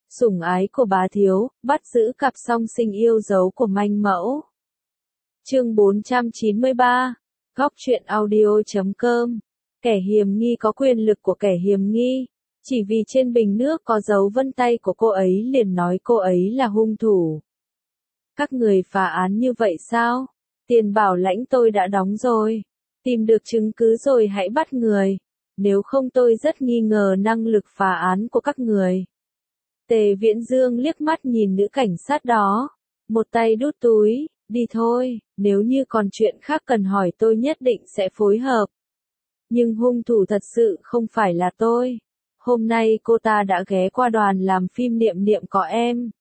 Sủng ái của bá thiếu, bắt giữ cặp song sinh yêu dấu của manh mẫu. Chương 493, Góc truyện audio.com. Kẻ hiềm nghi có quyền lực của kẻ hiềm nghi. Chỉ vì trên bình nước có dấu vân tay của cô ấy liền nói cô ấy là hung thủ. Các người phá án như vậy sao? Tiền bảo lãnh tôi đã đóng rồi. Tìm được chứng cứ rồi hãy bắt người. Nếu không tôi rất nghi ngờ năng lực phá án của các người. Tề Viễn Dương liếc mắt nhìn nữ cảnh sát đó. Một tay đút túi, đi thôi, nếu như còn chuyện khác cần hỏi tôi nhất định sẽ phối hợp. Nhưng hung thủ thật sự không phải là tôi. Hôm nay cô ta đã ghé qua đoàn làm phim Niệm Niệm có em.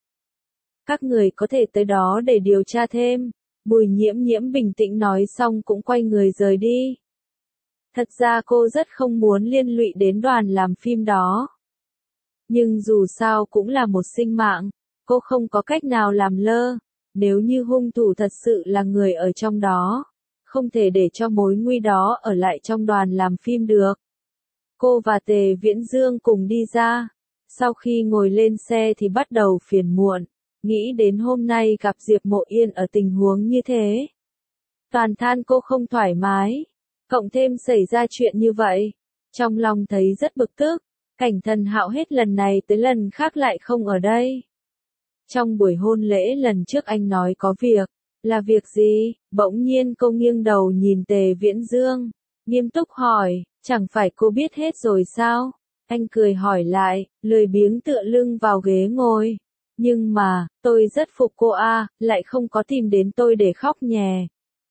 Các người có thể tới đó để điều tra thêm. Bùi Nhiễm Nhiễm bình tĩnh nói xong cũng quay người rời đi. Thật ra cô rất không muốn liên lụy đến đoàn làm phim đó. Nhưng dù sao cũng là một sinh mạng, cô không có cách nào làm lơ. Nếu như hung thủ thật sự là người ở trong đó, không thể để cho mối nguy đó ở lại trong đoàn làm phim được. Cô và Tề Viễn Dương cùng đi ra. Sau khi ngồi lên xe thì bắt đầu phiền muộn, nghĩ đến hôm nay gặp Diệp Mộ Yên ở tình huống như thế. Toàn than cô không thoải mái, cộng thêm xảy ra chuyện như vậy, trong lòng thấy rất bực tức. Cảnh Thần Hạo hết lần này tới lần khác lại không ở đây. Trong buổi hôn lễ lần trước anh nói có việc, là việc gì? Bỗng nhiên cô nghiêng đầu nhìn Tề Viễn Dương, nghiêm túc hỏi, chẳng phải cô biết hết rồi sao? Anh cười hỏi lại, lười biếng tựa lưng vào ghế ngồi. Nhưng mà, tôi rất phục cô a, lại không có tìm đến tôi để khóc nhè.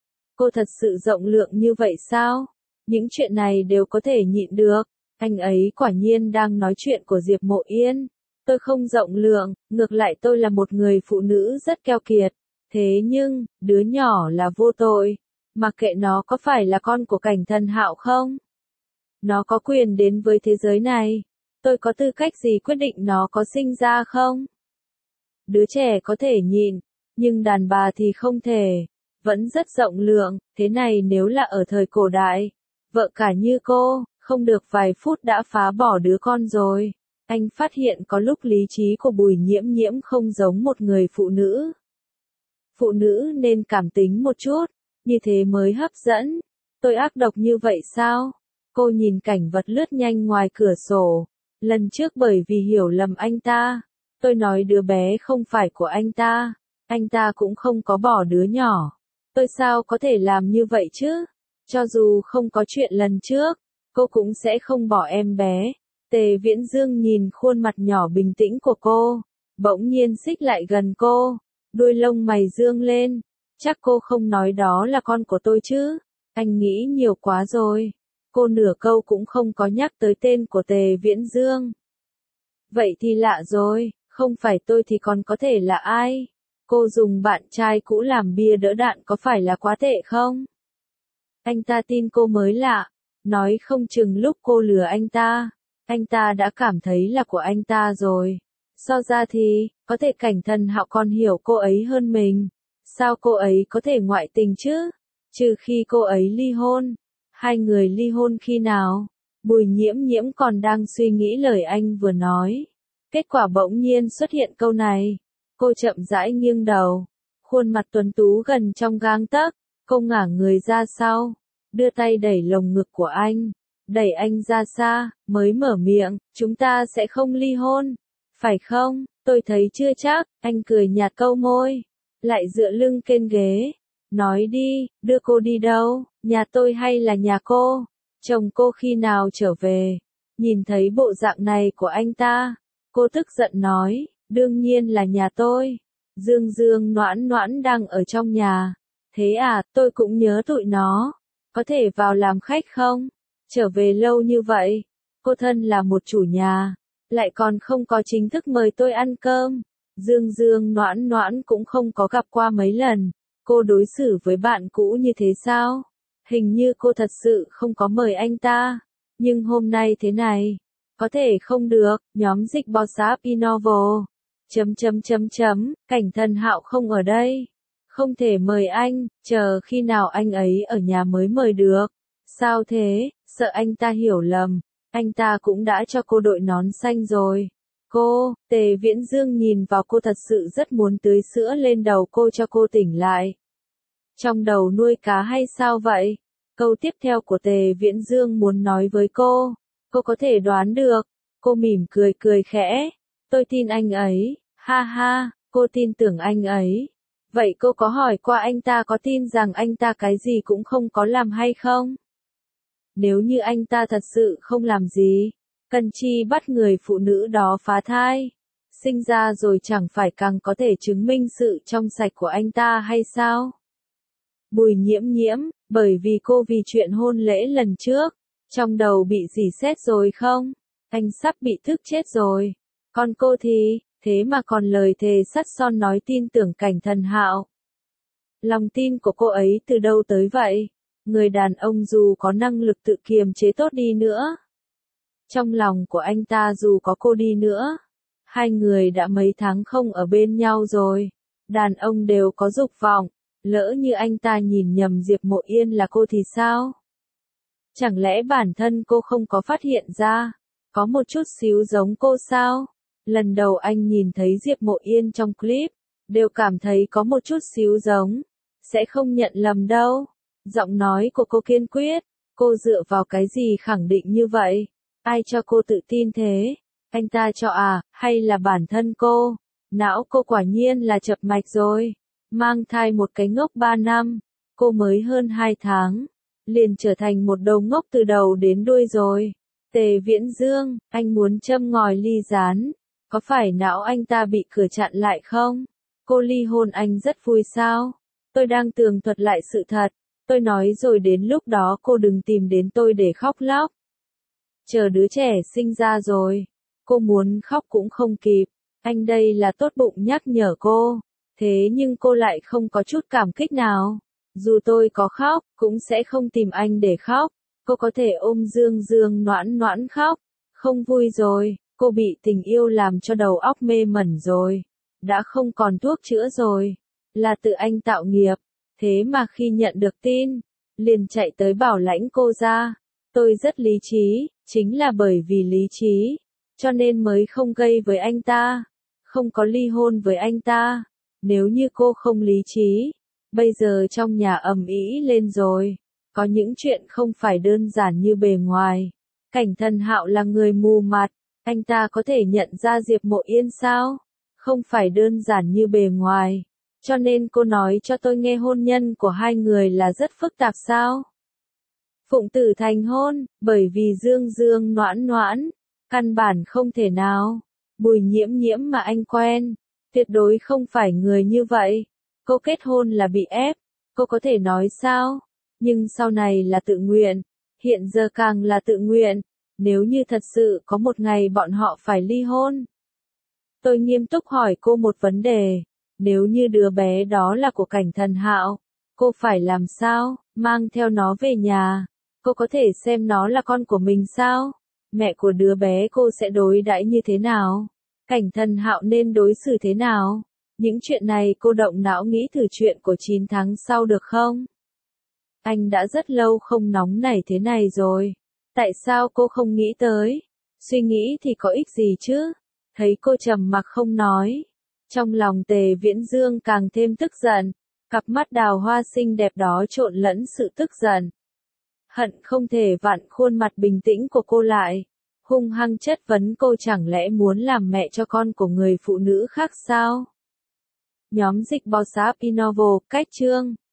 Cô thật sự rộng lượng như vậy sao? Những chuyện này đều có thể nhịn được. Anh ấy quả nhiên đang nói chuyện của Diệp Mộ Yên. Tôi không rộng lượng, ngược lại tôi là một người phụ nữ rất keo kiệt. Thế nhưng, đứa nhỏ là vô tội. Mặc kệ nó có phải là con của Cảnh Thần Hạo không? Nó có quyền đến với thế giới này. Tôi có tư cách gì quyết định nó có sinh ra không? Đứa trẻ có thể nhịn, nhưng đàn bà thì không thể. Vẫn rất rộng lượng, thế này nếu là ở thời cổ đại, vợ cả như cô, không được vài phút đã phá bỏ đứa con rồi. Anh phát hiện có lúc lý trí của Bùi Nhiễm Nhiễm không giống một người phụ nữ. Phụ nữ nên cảm tính một chút, như thế mới hấp dẫn. Tôi ác độc như vậy sao? Cô nhìn cảnh vật lướt nhanh ngoài cửa sổ. Lần trước bởi vì hiểu lầm anh ta, tôi nói đứa bé không phải của anh ta cũng không có bỏ đứa nhỏ. Tôi sao có thể làm như vậy chứ? Cho dù không có chuyện lần trước, cô cũng sẽ không bỏ em bé. Tề Viễn Dương nhìn khuôn mặt nhỏ bình tĩnh của cô, bỗng nhiên xích lại gần cô, đuôi lông mày dương lên. Chắc cô không nói đó là con của tôi chứ? Anh nghĩ nhiều quá rồi. Cô nửa câu cũng không có nhắc tới tên của Tề Viễn Dương. Vậy thì lạ rồi, không phải tôi thì còn có thể là ai? Cô dùng bạn trai cũ làm bia đỡ đạn có phải là quá tệ không? Anh ta tin cô mới lạ, nói không chừng lúc cô lừa anh ta đã cảm thấy là của anh ta rồi. So ra thì, có thể Cảnh Thần Hạo còn hiểu cô ấy hơn mình. Sao cô ấy có thể ngoại tình chứ? Trừ khi cô ấy ly hôn. Hai người ly hôn khi nào? Bùi Nhiễm Nhiễm còn đang suy nghĩ lời anh vừa nói. Kết quả bỗng nhiên xuất hiện câu này. Cô chậm rãi nghiêng đầu. Khuôn mặt tuấn tú gần trong gang tấc. Cô ngả người ra sau. Đưa tay đẩy lồng ngực của anh. Đẩy anh ra xa, mới mở miệng, chúng ta sẽ không ly hôn. Phải không? Tôi thấy chưa chắc. Anh cười nhạt câu môi. Lại dựa lưng trên ghế. Nói đi, đưa cô đi đâu? Nhà tôi hay là nhà cô? Chồng cô khi nào trở về? Nhìn thấy bộ dạng này của anh ta, cô tức giận nói, đương nhiên là nhà tôi. Dương Dương Noãn Noãn đang ở trong nhà. Thế à, tôi cũng nhớ tụi nó. Có thể vào làm khách không? Trở về lâu như vậy, cô thân là một chủ nhà, lại còn không có chính thức mời tôi ăn cơm. Dương Dương Noãn Noãn cũng không có gặp qua mấy lần. Cô đối xử với bạn cũ như thế sao? Hình như cô thật sự không có mời anh ta. Nhưng hôm nay thế này, có thể không được, nhóm dịch WhatsApp Innovo. Cảnh Thần Hạo không ở đây. Không thể mời anh, chờ khi nào anh ấy ở nhà mới mời được. Sao thế, sợ anh ta hiểu lầm. Anh ta cũng đã cho cô đội nón xanh rồi. Cô, Tề Viễn Dương nhìn vào cô thật sự rất muốn tưới sữa lên đầu cô cho cô tỉnh lại. Trong đầu nuôi cá hay sao vậy? Câu tiếp theo của Tề Viễn Dương muốn nói với cô có thể đoán được. Cô mỉm cười cười khẽ. Tôi tin anh ấy, ha ha, cô tin tưởng anh ấy. Vậy cô có hỏi qua anh ta có tin rằng anh ta cái gì cũng không có làm hay không? Nếu như anh ta thật sự không làm gì, cần chi bắt người phụ nữ đó phá thai, sinh ra rồi chẳng phải càng có thể chứng minh sự trong sạch của anh ta hay sao? Bùi Nhiễm Nhiễm, bởi vì cô vì chuyện hôn lễ lần trước, trong đầu bị rỉ sét rồi không? Anh sắp bị thức chết rồi. Còn cô thì, thế mà còn lời thề sắt son nói tin tưởng Cảnh Thần Hạo. Lòng tin của cô ấy từ đâu tới vậy? Người đàn ông dù có năng lực tự kiềm chế tốt đi nữa, trong lòng của anh ta dù có cô đi nữa, hai người đã mấy tháng không ở bên nhau rồi. Đàn ông đều có dục vọng, lỡ như anh ta nhìn nhầm Diệp Mộ Yên là cô thì sao? Chẳng lẽ bản thân cô không có phát hiện ra, có một chút xíu giống cô sao? Lần đầu anh nhìn thấy Diệp Mộ Yên trong clip, đều cảm thấy có một chút xíu giống, sẽ không nhận lầm đâu. Giọng nói của cô kiên quyết, cô dựa vào cái gì khẳng định như vậy? Ai cho cô tự tin thế? Anh ta cho à, hay là bản thân cô? Não cô quả nhiên là chập mạch rồi. Mang thai một cái ngốc 3 năm, cô mới hơn 2 tháng, liền trở thành một đầu ngốc từ đầu đến đuôi rồi. Tề Viễn Dương, anh muốn châm ngòi ly gián, có phải não anh ta bị cửa chặn lại không? Cô ly hôn anh rất vui sao? Tôi đang tường thuật lại sự thật, tôi nói rồi đến lúc đó cô đừng tìm đến tôi để khóc lóc. Chờ đứa trẻ sinh ra rồi, cô muốn khóc cũng không kịp, anh đây là tốt bụng nhắc nhở cô, thế nhưng cô lại không có chút cảm kích nào. Dù tôi có khóc, cũng sẽ không tìm anh để khóc, cô có thể ôm Dương Dương noãn noãn khóc, không vui rồi, cô bị tình yêu làm cho đầu óc mê mẩn rồi, đã không còn thuốc chữa rồi, là tự anh tạo nghiệp, thế mà khi nhận được tin, liền chạy tới bảo lãnh cô ra. Tôi rất lý trí, chính là bởi vì lý trí, cho nên mới không gây với anh ta, không có ly hôn với anh ta. Nếu như cô không lý trí, bây giờ trong nhà ầm ĩ lên rồi, có những chuyện không phải đơn giản như bề ngoài. Cảnh Thần Hạo là người mù mặt, anh ta có thể nhận ra Diệp Mộ Yên sao? Không phải đơn giản như bề ngoài, cho nên cô nói cho tôi nghe hôn nhân của hai người là rất phức tạp sao? Phụng tử thành hôn, bởi vì Dương Dương noãn noãn, căn bản không thể nào. Bùi Nhiễm Nhiễm mà anh quen, tuyệt đối không phải người như vậy. Cô kết hôn là bị ép, cô có thể nói sao? Nhưng sau này là tự nguyện, hiện giờ càng là tự nguyện. Nếu như thật sự có một ngày bọn họ phải ly hôn. Tôi nghiêm túc hỏi cô một vấn đề, nếu như đứa bé đó là của Cảnh Thần Hạo, cô phải làm sao? Mang theo nó về nhà, cô có thể xem nó là con của mình sao? Mẹ của đứa bé cô sẽ đối đãi như thế nào? Cảnh Thần Hạo nên đối xử thế nào? Những chuyện này cô động não nghĩ thử chuyện của 9 tháng sau được không? Anh đã rất lâu không nóng nảy thế này rồi. Tại sao cô không nghĩ tới? Suy nghĩ thì có ích gì chứ? Thấy cô trầm mặc không nói. Trong lòng Tề Viễn Dương càng thêm tức giận. Cặp mắt đào hoa xinh đẹp đó trộn lẫn sự tức giận. Hận không thể vặn khuôn mặt bình tĩnh của cô lại. Hung hăng chất vấn cô chẳng lẽ muốn làm mẹ cho con của người phụ nữ khác sao? Nhóm dịch bò sát Innovo, cách chương.